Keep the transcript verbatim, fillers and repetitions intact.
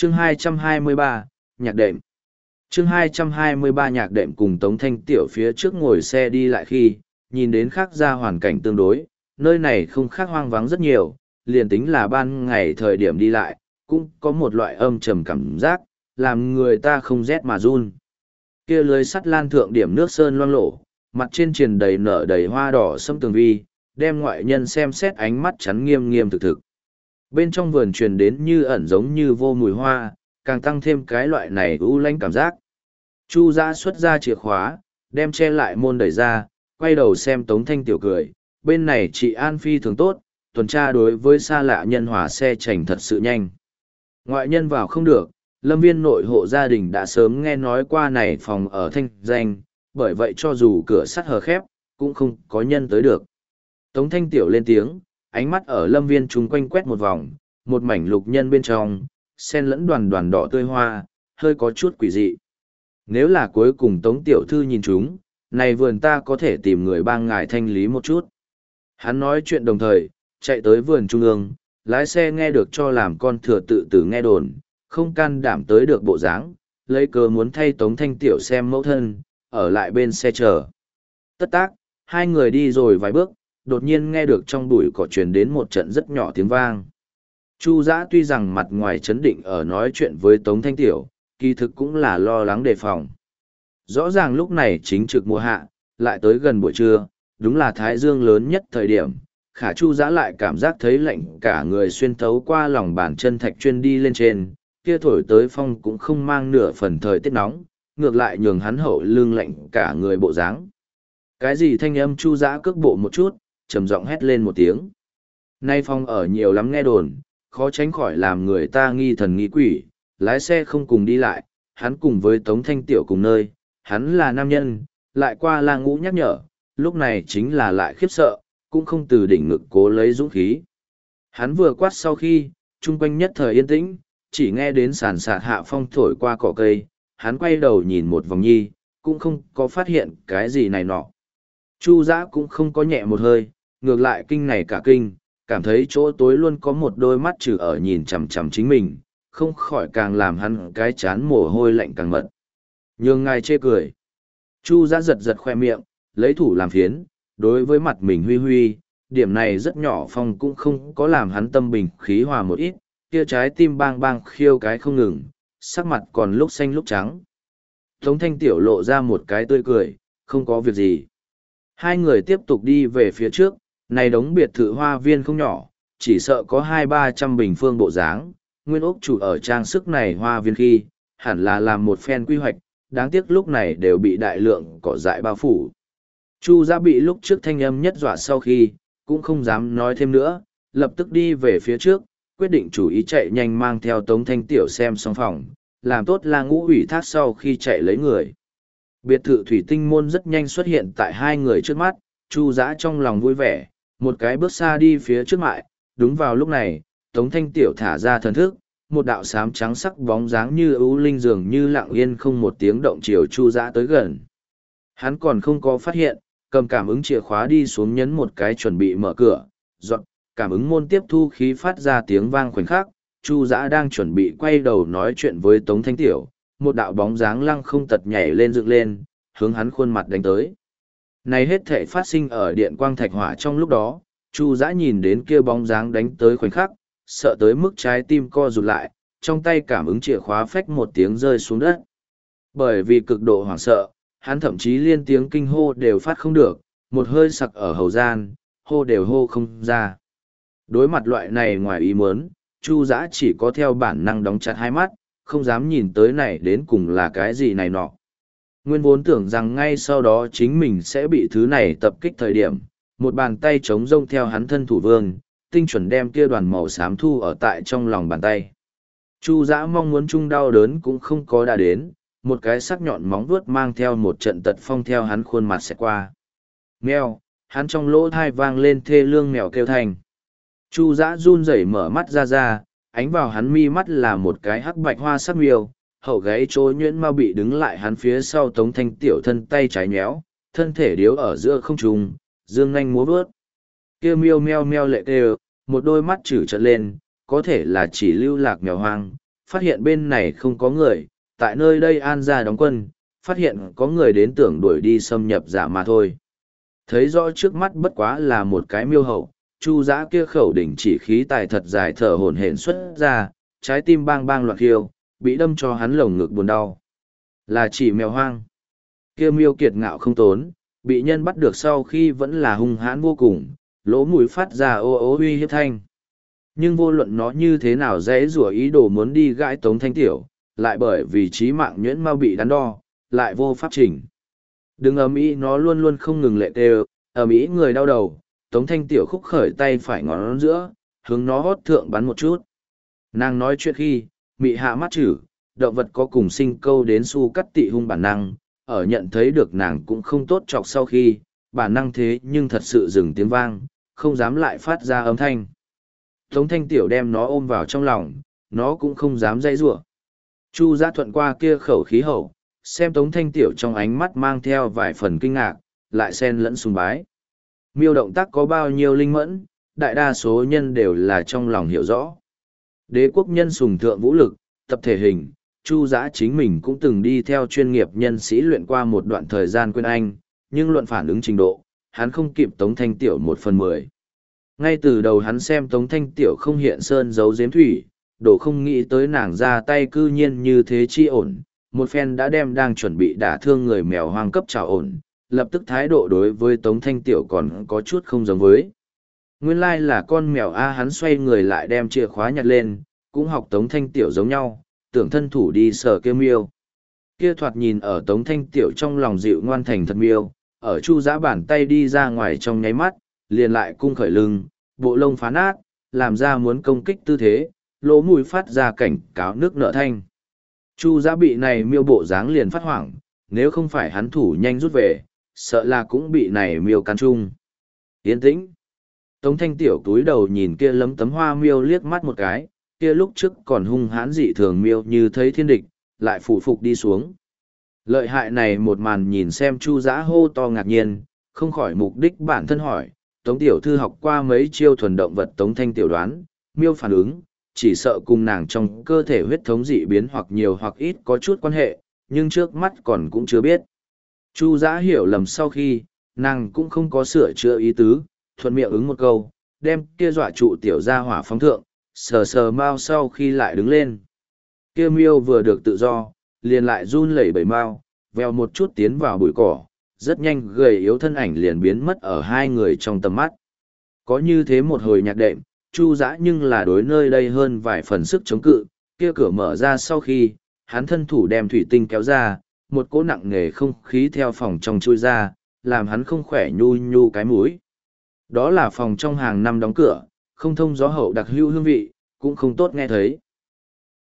chương hai trăm hai mươi ba, nhạc đệm. chương hai trăm hai mươi ba nhạc đệm cùng Tống Thanh Tiểu phía trước ngồi xe đi lại khi, nhìn đến khác ra hoàn cảnh tương đối, nơi này không khác hoang vắng rất nhiều, liền tính là ban ngày thời điểm đi lại, cũng có một loại âm trầm cảm giác, làm người ta không rét mà run. Kia lưới sắt lan thượng điểm nước sơn loang lổ, mặt trên triền đầy nở đầy hoa đỏ sâm tường vi, đem ngoại nhân xem xét ánh mắt chắn nghiêm nghiêm thực thực. Bên trong vườn truyền đến như ẩn giống như vô mùi hoa, càng tăng thêm cái loại này u lanh cảm giác. Chu Dã xuất ra chìa khóa, đem che lại môn đẩy ra, quay đầu xem Tống Thanh Tiểu cười, bên này chị An Phi thường tốt, tuần tra đối với xa lạ nhân hòa xe chành thật sự nhanh. Ngoại nhân vào không được, lâm viên nội hộ gia đình đã sớm nghe nói qua này phòng ở thanh danh, bởi vậy cho dù cửa sắt hờ khép, cũng không có nhân tới được. Tống Thanh Tiểu lên tiếng, ánh mắt ở lâm viên chung quanh quét một vòng, một mảnh lục nhân bên trong, sen lẫn đoàn đoàn đỏ tươi hoa, hơi có chút quỷ dị. Nếu là cuối cùng Tống Tiểu Thư nhìn chúng, này vườn ta có thể tìm người bang ngài thanh lý một chút. Hắn nói chuyện đồng thời, chạy tới vườn trung ương, lái xe nghe được cho làm con thừa tự tử nghe đồn, không can đảm tới được bộ dáng, lấy cớ muốn thay Tống Thanh Tiểu xem mẫu thân, ở lại bên xe chờ. Tất tác, hai người đi rồi vài bước, đột nhiên nghe được trong bụi cỏ truyền đến một trận rất nhỏ tiếng vang. Chu Dã tuy rằng mặt ngoài chấn định ở nói chuyện với Tống Thanh Tiểu, kỳ thực cũng là lo lắng đề phòng. Rõ ràng lúc này chính trực mùa hạ, lại tới gần buổi trưa, đúng là thái dương lớn nhất thời điểm, khả Chu Dã lại cảm giác thấy lạnh cả người xuyên thấu qua lòng bàn chân thạch chuyên đi lên trên, kia thổi tới phong cũng không mang nửa phần thời tiết nóng, ngược lại nhường hắn hậu lưng lạnh cả người bộ dáng. Cái gì thanh âm Chu Dã cước bộ một chút, trầm giọng hét lên một tiếng. Nay phong ở nhiều lắm nghe đồn, khó tránh khỏi làm người ta nghi thần nghi quỷ, lái xe không cùng đi lại, hắn cùng với Tống Thanh Tiểu cùng nơi, hắn là nam nhân, lại qua la ngũ nhắc nhở, lúc này chính là lại khiếp sợ, cũng không từ đỉnh ngực cố lấy dũng khí. Hắn vừa quát sau khi, chung quanh nhất thời yên tĩnh, chỉ nghe đến sàn sạt hạ phong thổi qua cỏ cây, hắn quay đầu nhìn một vòng nhi, cũng không có phát hiện cái gì này nọ. Chu Dã cũng không có nhẹ một hơi, ngược lại kinh này cả kinh, cảm thấy chỗ tối luôn có một đôi mắt trừ ở nhìn chằm chằm chính mình, không khỏi càng làm hắn cái chán mồ hôi lạnh càng mật. Nhường ngài chê cười. Chu Dã giật giật khoe miệng, lấy thủ làm phiến, đối với mặt mình huy huy, điểm này rất nhỏ phong cũng không có làm hắn tâm bình khí hòa một ít, kia trái tim bang bang khiêu cái không ngừng, sắc mặt còn lúc xanh lúc trắng. Tống Thanh Tiểu lộ ra một cái tươi cười, không có việc gì. Hai người tiếp tục đi về phía trước, này đống biệt thự hoa viên không nhỏ, chỉ sợ có hai ba trăm bình phương bộ dáng, nguyên ốc chủ ở trang sức này hoa viên khi, hẳn là làm một phen quy hoạch, đáng tiếc lúc này đều bị đại lượng cỏ dại bao phủ. Chu Dã bị lúc trước thanh âm nhất dọa sau khi, cũng không dám nói thêm nữa, lập tức đi về phía trước, quyết định chủ ý chạy nhanh mang theo Tống Thanh Tiểu xem xong phòng, làm tốt là ngũ ủy thác sau khi chạy lấy người. Biệt thự thủy tinh môn rất nhanh xuất hiện tại hai người trước mắt, Chu Dã trong lòng vui vẻ, một cái bước xa đi phía trước mại, đúng vào lúc này, Tống Thanh Tiểu thả ra thần thức, một đạo xám trắng sắc bóng dáng như ưu linh dường như lặng yên không một tiếng động chiều Chu Dã tới gần. Hắn còn không có phát hiện, cầm cảm ứng chìa khóa đi xuống nhấn một cái chuẩn bị mở cửa, dọn, cảm ứng môn tiếp thu khí phát ra tiếng vang khoảnh khắc, Chu Dã đang chuẩn bị quay đầu nói chuyện với Tống Thanh Tiểu, một đạo bóng dáng lăng không tật nhảy lên dựng lên, hướng hắn khuôn mặt đánh tới. Này hết thể phát sinh ở điện quang thạch hỏa trong lúc đó, Chu Dã nhìn đến kia bóng dáng đánh tới khoảnh khắc, sợ tới mức trái tim co rụt lại, trong tay cảm ứng chìa khóa phách một tiếng rơi xuống đất. Bởi vì cực độ hoảng sợ, hắn thậm chí liên tiếng kinh hô đều phát không được, một hơi sặc ở hầu gian, hô đều hô không ra. Đối mặt loại này ngoài ý muốn, Chu Dã chỉ có theo bản năng đóng chặt hai mắt, không dám nhìn tới này đến cùng là cái gì này nọ. Nguyên vốn tưởng rằng ngay sau đó chính mình sẽ bị thứ này tập kích thời điểm, một bàn tay trống rông theo hắn thân thủ vương, tinh chuẩn đem kia đoàn màu xám thu ở tại trong lòng bàn tay. Chu Dã mong muốn chung đau đớn cũng không có đã đến, một cái sắc nhọn móng vuốt mang theo một trận tật phong theo hắn khuôn mặt sẽ qua. Mèo, hắn trong lỗ thai vang lên thê lương mèo kêu thành. Chu Dã run rẩy mở mắt ra ra, ánh vào hắn mi mắt là một cái hắc bạch hoa sắc miêu, hậu gáy trôi nhuyễn mau bị đứng lại hắn phía sau Tống Thanh Tiểu thân tay trái nhéo, thân thể điếu ở giữa không trung, dương nhanh múa vớt. Kia miêu meo meo lệ kêu, một đôi mắt chử trợn lên, có thể là chỉ lưu lạc mèo hoang, phát hiện bên này không có người, tại nơi đây an ra đóng quân, phát hiện có người đến tưởng đuổi đi xâm nhập giả mà thôi. Thấy rõ trước mắt bất quá là một cái miêu hậu, Chu Dã kia khẩu đỉnh chỉ khí tài thật dài thở hổn hển xuất ra, trái tim bang bang loạn khiêu, bị đâm cho hắn lồng ngực buồn đau. Là chỉ mèo hoang. Kia miêu kiệt ngạo không tốn, bị nhân bắt được sau khi vẫn là hung hãn vô cùng, lỗ mũi phát ra ô ô uy hiếp thanh. Nhưng vô luận nó như thế nào dễ rủa ý đồ muốn đi gãi Tống Thanh Tiểu, lại bởi vì trí mạng nhuyễn mau bị đắn đo, lại vô pháp chỉnh. Đừng ầm ĩ, nó luôn luôn không ngừng lệ tê, ầm ĩ người đau đầu, Tống Thanh Tiểu khúc khởi tay phải ngón giữa, hướng nó hót thượng bắn một chút. Nàng nói chuyện khi, mị hạ mắt chữ, động vật có cùng sinh câu đến su cắt tị hung bản năng, ở nhận thấy được nàng cũng không tốt chọc sau khi, bản năng thế nhưng thật sự dừng tiếng vang, không dám lại phát ra âm thanh. Tống Thanh Tiểu đem nó ôm vào trong lòng, nó cũng không dám dãy rủa. Chu Dã thuận qua kia khẩu khí hậu, xem Tống Thanh Tiểu trong ánh mắt mang theo vài phần kinh ngạc, lại xen lẫn sùng bái. Miêu động tác có bao nhiêu linh mẫn, đại đa số nhân đều là trong lòng hiểu rõ. Đế quốc nhân sùng thượng vũ lực, tập thể hình, Chu Dã chính mình cũng từng đi theo chuyên nghiệp nhân sĩ luyện qua một đoạn thời gian quên anh, nhưng luận phản ứng trình độ, hắn không kịp Tống Thanh Tiểu một phần mười. Ngay từ đầu hắn xem Tống Thanh Tiểu không hiện sơn giấu giếm thủy, đổ không nghĩ tới nàng ra tay cư nhiên như thế chi ổn, một phen đã đem đang chuẩn bị đả thương người mèo hoang cấp trào ổn, lập tức thái độ đối với Tống Thanh Tiểu còn có chút không giống với. Nguyên lai là con mèo A, hắn xoay người lại đem chìa khóa nhặt lên, cũng học Tống Thanh Tiểu giống nhau, tưởng thân thủ đi sờ kia miêu. Kia thoạt nhìn ở Tống Thanh Tiểu trong lòng dịu ngoan thành thật miêu, ở Chu Dã bàn tay đi ra ngoài trong nháy mắt, liền lại cung khởi lưng, bộ lông phá nát, làm ra muốn công kích tư thế, lỗ mũi phát ra cảnh cáo nước nợ thanh. Chu Dã bị này miêu bộ dáng liền phát hoảng, nếu không phải hắn thủ nhanh rút về, sợ là cũng bị này miêu cắn chung. Yên tĩnh. Tống Thanh Tiểu túi đầu nhìn kia lấm tấm hoa miêu liếc mắt một cái, kia lúc trước còn hung hãn dị thường miêu như thấy thiên địch, lại phủ phục đi xuống. Lợi hại này một màn nhìn xem Chu Dã hô to ngạc nhiên, không khỏi mục đích bản thân hỏi, Tống Tiểu Thư học qua mấy chiêu thuần động vật Tống Thanh Tiểu đoán, miêu phản ứng, chỉ sợ cùng nàng trong cơ thể huyết thống dị biến hoặc nhiều hoặc ít có chút quan hệ, nhưng trước mắt còn cũng chưa biết. Chu Dã hiểu lầm sau khi, nàng cũng không có sửa chữa ý tứ, thuận miệng ứng một câu, đem kia dọa trụ tiểu gia hỏa phóng thượng, sờ sờ mau sau khi lại đứng lên. Kia miêu vừa được tự do, liền lại run lẩy bẩy mau, vèo một chút tiến vào bụi cỏ, rất nhanh gầy yếu thân ảnh liền biến mất ở hai người trong tầm mắt. Có như thế một hồi nhạc đệm, Chu Dã nhưng là đối nơi đây hơn vài phần sức chống cự, kia cửa mở ra sau khi, hắn thân thủ đem thủy tinh kéo ra, một cỗ nặng nề không khí theo phòng trong chui ra, làm hắn không khỏe nhu nhu cái mũi. Đó là phòng trong hàng năm đóng cửa, không thông gió hậu đặc hữu hương vị, cũng không tốt nghe thấy.